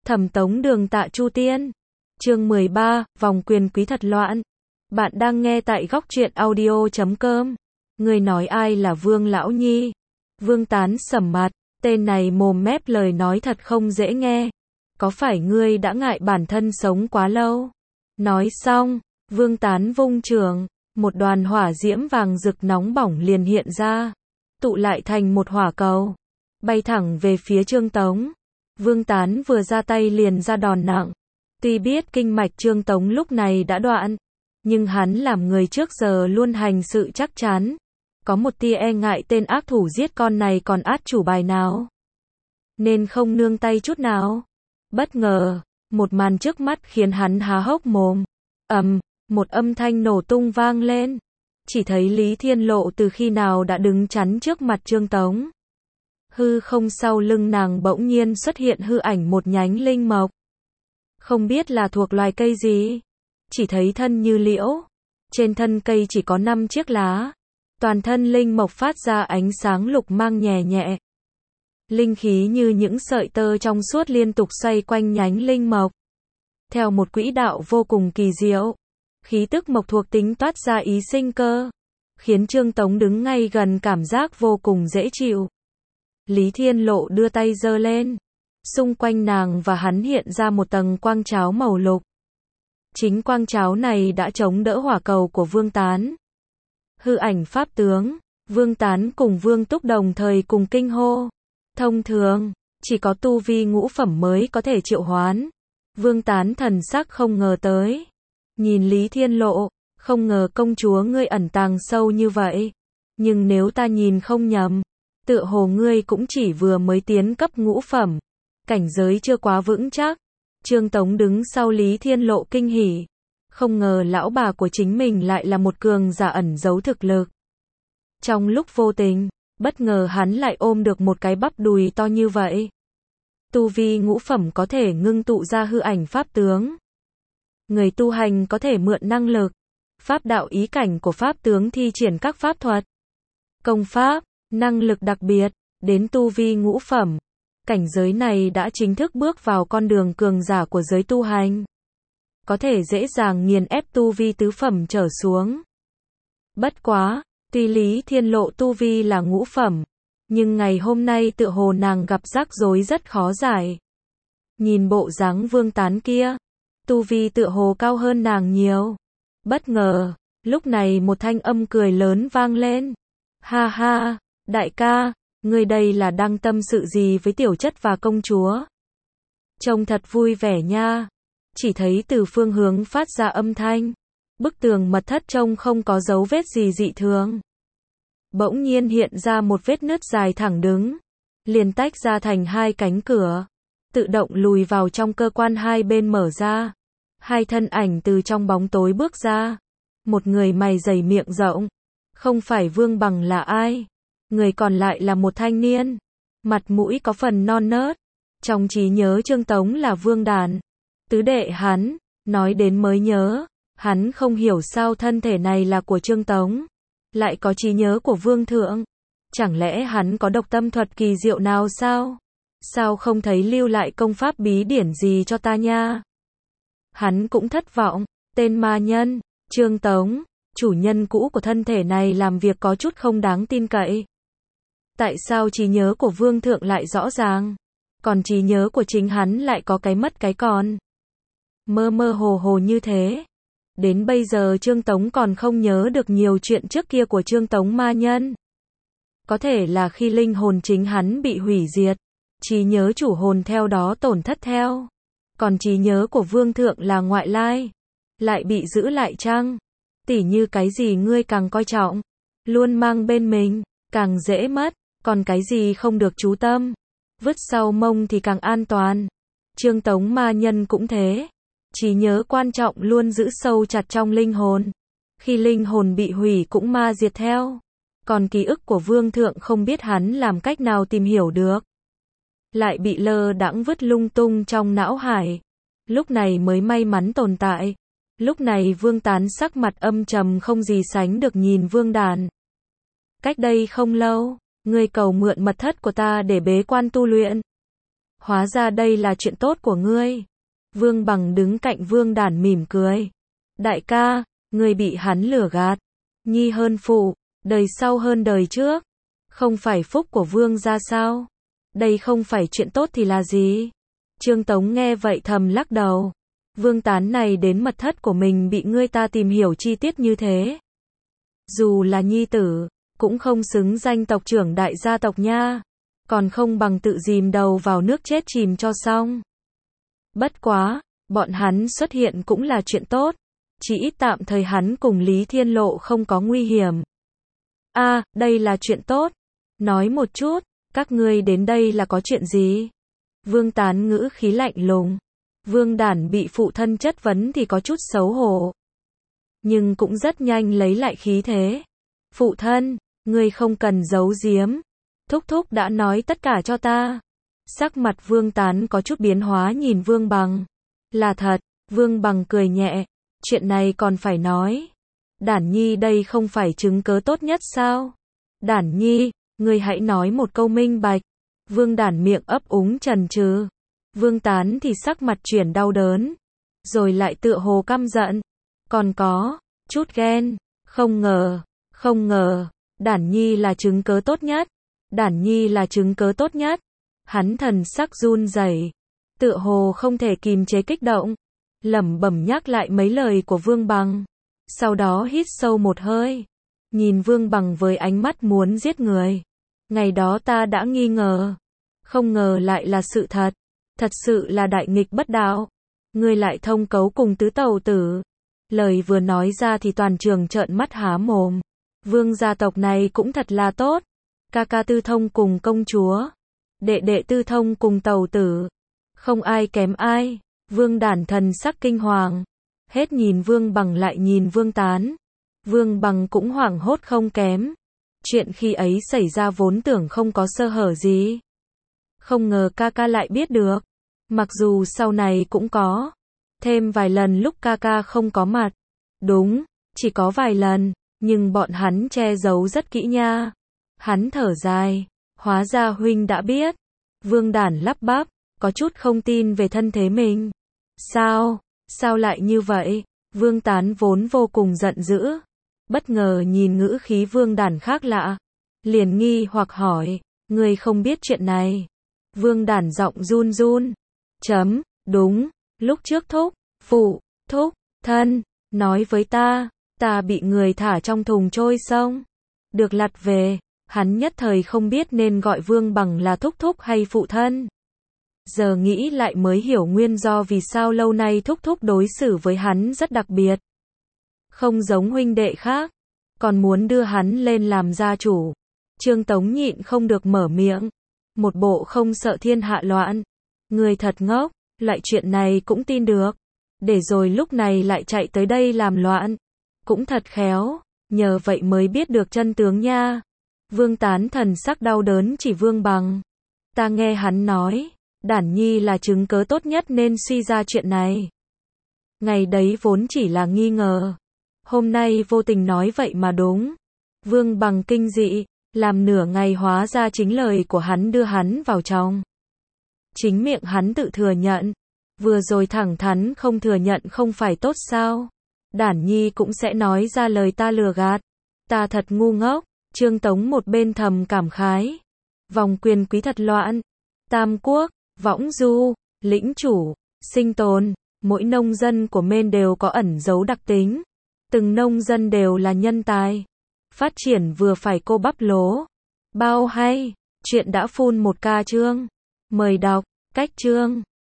Thẩm Tống Đường Tạ Chu Tiên. Chương 13, vòng quyền quý thật loạn. Bạn đang nghe tại góc truyện audio.com. Người nói ai là Vương Lão Nhi? Vương Tán sầm mặt, tên này mồm mép lời nói thật không dễ nghe. Có phải ngươi đã ngại bản thân sống quá lâu? Nói xong, Vương Tán vung chưởng, một đoàn hỏa diễm vàng rực nóng bỏng liền hiện ra, tụ lại thành một hỏa cầu, bay thẳng về phía Trương Tống. Vương Tán vừa ra tay liền ra đòn nặng. Tuy biết kinh mạch Trương Tống lúc này đã đoạn, nhưng hắn làm người trước giờ luôn hành sự chắc chắn, có một tia e ngại tên ác thủ giết con này còn át chủ bài nào, nên không nương tay chút nào. Bất ngờ, một màn trước mắt khiến hắn há hốc mồm. Một âm thanh nổ tung vang lên. Chỉ thấy Lý Thiên Lộ từ khi nào đã đứng chắn trước mặt Trương Tống. Hư không sau lưng nàng bỗng nhiên xuất hiện hư ảnh một nhánh linh mộc. Không biết là thuộc loài cây gì. Chỉ thấy thân như liễu. Trên thân cây chỉ có 5 chiếc lá. Toàn thân linh mộc phát ra ánh sáng lục mang nhẹ nhẹ. Linh khí như những sợi tơ trong suốt liên tục xoay quanh nhánh linh mộc. Theo một quỹ đạo vô cùng kỳ diệu. Khí tức mộc thuộc tính toát ra ý sinh cơ. Khiến Trương Tống đứng ngay gần cảm giác vô cùng dễ chịu. Lý Thiên Lộ đưa tay giơ lên. Xung quanh nàng và hắn hiện ra một tầng quang cháo màu lục. Chính quang cháo này đã chống đỡ hỏa cầu của Vương Tán. Hư ảnh pháp tướng, Vương Tán cùng Vương Túc đồng thời cùng kinh hô. Thông thường, chỉ có tu vi ngũ phẩm mới có thể triệu hoán. Vương Tán thần sắc không ngờ tới. Nhìn Lý Thiên Lộ, không ngờ công chúa ngươi ẩn tàng sâu như vậy. Nhưng nếu ta nhìn không nhầm, tựa hồ ngươi cũng chỉ vừa mới tiến cấp ngũ phẩm. Cảnh giới chưa quá vững chắc. Trương Tống đứng sau Lý Thiên Lộ kinh hỉ. Không ngờ lão bà của chính mình lại là một cường giả ẩn giấu thực lực. Trong lúc vô tình, bất ngờ hắn lại ôm được một cái bắp đùi to như vậy. Tu vi ngũ phẩm có thể ngưng tụ ra hư ảnh pháp tướng. Người tu hành có thể mượn năng lực, pháp đạo ý cảnh của pháp tướng thi triển các pháp thuật, công pháp, năng lực đặc biệt, đến tu vi ngũ phẩm. Cảnh giới này đã chính thức bước vào con đường cường giả của giới tu hành. Có thể dễ dàng nghiền ép tu vi tứ phẩm trở xuống. Bất quá, tuy Lý Thiên Lộ tu vi là ngũ phẩm, nhưng ngày hôm nay tựa hồ nàng gặp rắc rối rất khó giải. Nhìn bộ dáng Vương Tán kia, tu vi tựa hồ cao hơn nàng nhiều. Bất ngờ, lúc này một thanh âm cười lớn vang lên. Ha ha, đại ca, ngươi đây là đang tâm sự gì với tiểu chất và công chúa? Trông thật vui vẻ nha. Chỉ thấy từ phương hướng phát ra âm thanh. Bức tường mật thất trông không có dấu vết gì dị thường. Bỗng nhiên hiện ra một vết nứt dài thẳng đứng. Liền tách ra thành 2 cánh cửa. Tự động lùi vào trong cơ quan hai bên mở ra. 2 thân ảnh từ trong bóng tối bước ra. Một người mày dày miệng rộng. Không phải Vương Bằng là ai? Người còn lại là một thanh niên. Mặt mũi có phần non nớt. Trong trí nhớ Trương Tống là Vương Đàn. Tứ đệ hắn. Nói đến mới nhớ. Hắn không hiểu sao thân thể này là của Trương Tống. Lại có trí nhớ của Vương Thượng. Chẳng lẽ hắn có độc tâm thuật kỳ diệu nào sao? Sao không thấy lưu lại công pháp bí điển gì cho ta nha? Hắn cũng thất vọng. Tên ma nhân, Trương Tống, chủ nhân cũ của thân thể này làm việc có chút không đáng tin cậy. Tại sao trí nhớ của Vương Thượng lại rõ ràng? Còn trí nhớ của chính hắn lại có cái mất cái còn. Mơ mơ hồ hồ như thế. Đến bây giờ Trương Tống còn không nhớ được nhiều chuyện trước kia của Trương Tống ma nhân. Có thể là khi linh hồn chính hắn bị hủy diệt, trí nhớ chủ hồn theo đó tổn thất theo. Còn trí nhớ của Vương Thượng là ngoại lai, lại bị giữ lại chăng? Tỉ như cái gì ngươi càng coi trọng, luôn mang bên mình, càng dễ mất. Còn cái gì không được chú tâm, vứt sau mông thì càng an toàn. Trương Tống ma nhân cũng thế. Trí nhớ quan trọng luôn giữ sâu chặt trong linh hồn. Khi linh hồn bị hủy cũng ma diệt theo. Còn ký ức của Vương Thượng không biết hắn làm cách nào tìm hiểu được. Lại bị lơ đãng vứt lung tung trong não hải. Lúc này mới may mắn tồn tại. Lúc này Vương Tán sắc mặt âm trầm không gì sánh được nhìn Vương Đàn. Cách đây không lâu, ngươi cầu mượn mật thất của ta để bế quan tu luyện. Hóa ra đây là chuyện tốt của ngươi. Vương Bằng đứng cạnh Vương Đản mỉm cười. Đại ca, ngươi bị hắn lừa gạt. Nhi hơn phụ, đời sau hơn đời trước. Không phải phúc của Vương gia sao? Đây không phải chuyện tốt thì là gì? Trương Tống nghe vậy thầm lắc đầu. Vương Tán này đến mật thất của mình bị ngươi ta tìm hiểu chi tiết như thế. Dù là nhi tử, cũng không xứng danh tộc trưởng đại gia tộc nha. Còn không bằng tự dìm đầu vào nước chết chìm cho xong. Bất quá, bọn hắn xuất hiện cũng là chuyện tốt. Chỉ ít tạm thời hắn cùng Lý Thiên Lộ không có nguy hiểm. Đây là chuyện tốt. Nói một chút, các ngươi đến đây là có chuyện gì? Vương Tán ngữ khí lạnh lùng. Vương Đản bị phụ thân chất vấn thì có chút xấu hổ. Nhưng cũng rất nhanh lấy lại khí thế. Phụ thân, ngươi không cần giấu giếm. Thúc thúc đã nói tất cả cho ta. Sắc mặt Vương Tán có chút biến hóa nhìn Vương Bằng. Là thật, Vương Bằng cười nhẹ. Chuyện này còn phải nói. Đản Nhi đây không phải chứng cớ tốt nhất sao? Đản Nhi, ngươi hãy nói một câu minh bạch. Vương Đản miệng ấp úng chần chừ. Vương Tán thì sắc mặt chuyển đau đớn. Rồi lại tựa hồ căm giận. Còn có chút ghen. Không ngờ, Đản Nhi là chứng cớ tốt nhất. Đản Nhi là chứng cớ tốt nhất. Hắn thần sắc run rẩy, tựa hồ không thể kìm chế kích động, lẩm bẩm nhắc lại mấy lời của Vương Bằng. Sau đó hít sâu một hơi, nhìn Vương Bằng với ánh mắt muốn giết người. Ngày đó ta đã nghi ngờ, không ngờ lại là sự thật. Thật sự là đại nghịch bất đạo. Ngươi lại thông cấu cùng tứ tẩu tử. Lời vừa nói ra thì toàn trường trợn mắt há mồm. Vương gia tộc này cũng thật là tốt. Ca ca Tư Thông cùng công chúa, đệ đệ Tư Thông cùng tẩu tử, không ai kém ai. Vương Đản thần sắc kinh hoàng, hết nhìn Vương Bằng lại nhìn Vương Tán. Vương Bằng cũng hoảng hốt không kém. Chuyện khi ấy xảy ra vốn tưởng không có sơ hở gì. Không ngờ ca ca lại biết được. Mặc dù sau này cũng có thêm vài lần lúc ca ca không có mặt. Đúng, chỉ có vài lần, nhưng bọn hắn che giấu rất kỹ nha. Hắn thở dài, hóa ra huynh đã biết. Vương Đản lắp bắp, có chút không tin về thân thế mình. Sao lại như vậy? Vương Tán vốn vô cùng giận dữ, bất ngờ nhìn ngữ khí Vương Đản khác lạ, liền nghi hoặc hỏi, ngươi không biết chuyện này? Vương Đản giọng run run, đúng, lúc trước thúc thân nói với ta bị người thả trong thùng trôi sông, được lặt về. Hắn nhất thời không biết nên gọi Vương Bằng là thúc thúc hay phụ thân. Giờ nghĩ lại mới hiểu nguyên do vì sao lâu nay thúc thúc đối xử với hắn rất đặc biệt. Không giống huynh đệ khác, còn muốn đưa hắn lên làm gia chủ. Trương Tống nhịn không được mở miệng. Một bộ không sợ thiên hạ loạn. Người thật ngốc, loại chuyện này cũng tin được. Để rồi lúc này lại chạy tới đây làm loạn. Cũng thật khéo, nhờ vậy mới biết được chân tướng nha. Vương Tán thần sắc đau đớn chỉ Vương Bằng. Ta nghe hắn nói, Đản Nhi là chứng cớ tốt nhất nên suy ra chuyện này. Ngày đấy vốn chỉ là nghi ngờ. Hôm nay vô tình nói vậy mà đúng. Vương Bằng kinh dị, làm nửa ngày hóa ra chính lời của hắn đưa hắn vào trong. Chính miệng hắn tự thừa nhận. Vừa rồi thẳng thắn không thừa nhận không phải tốt sao? Đản Nhi cũng sẽ nói ra lời ta lừa gạt. Ta thật ngu ngốc. Trương Tống một bên thầm cảm khái. Vòng quyền quý thật loạn. Tam quốc, võng du, lĩnh chủ, sinh tồn. Mỗi nông dân của Mên đều có ẩn dấu đặc tính. Từng nông dân đều là nhân tài. Phát triển vừa phải cô bắp lố. Bao hay. Chuyện đã phun một ca chương. Mời đọc. Cách chương.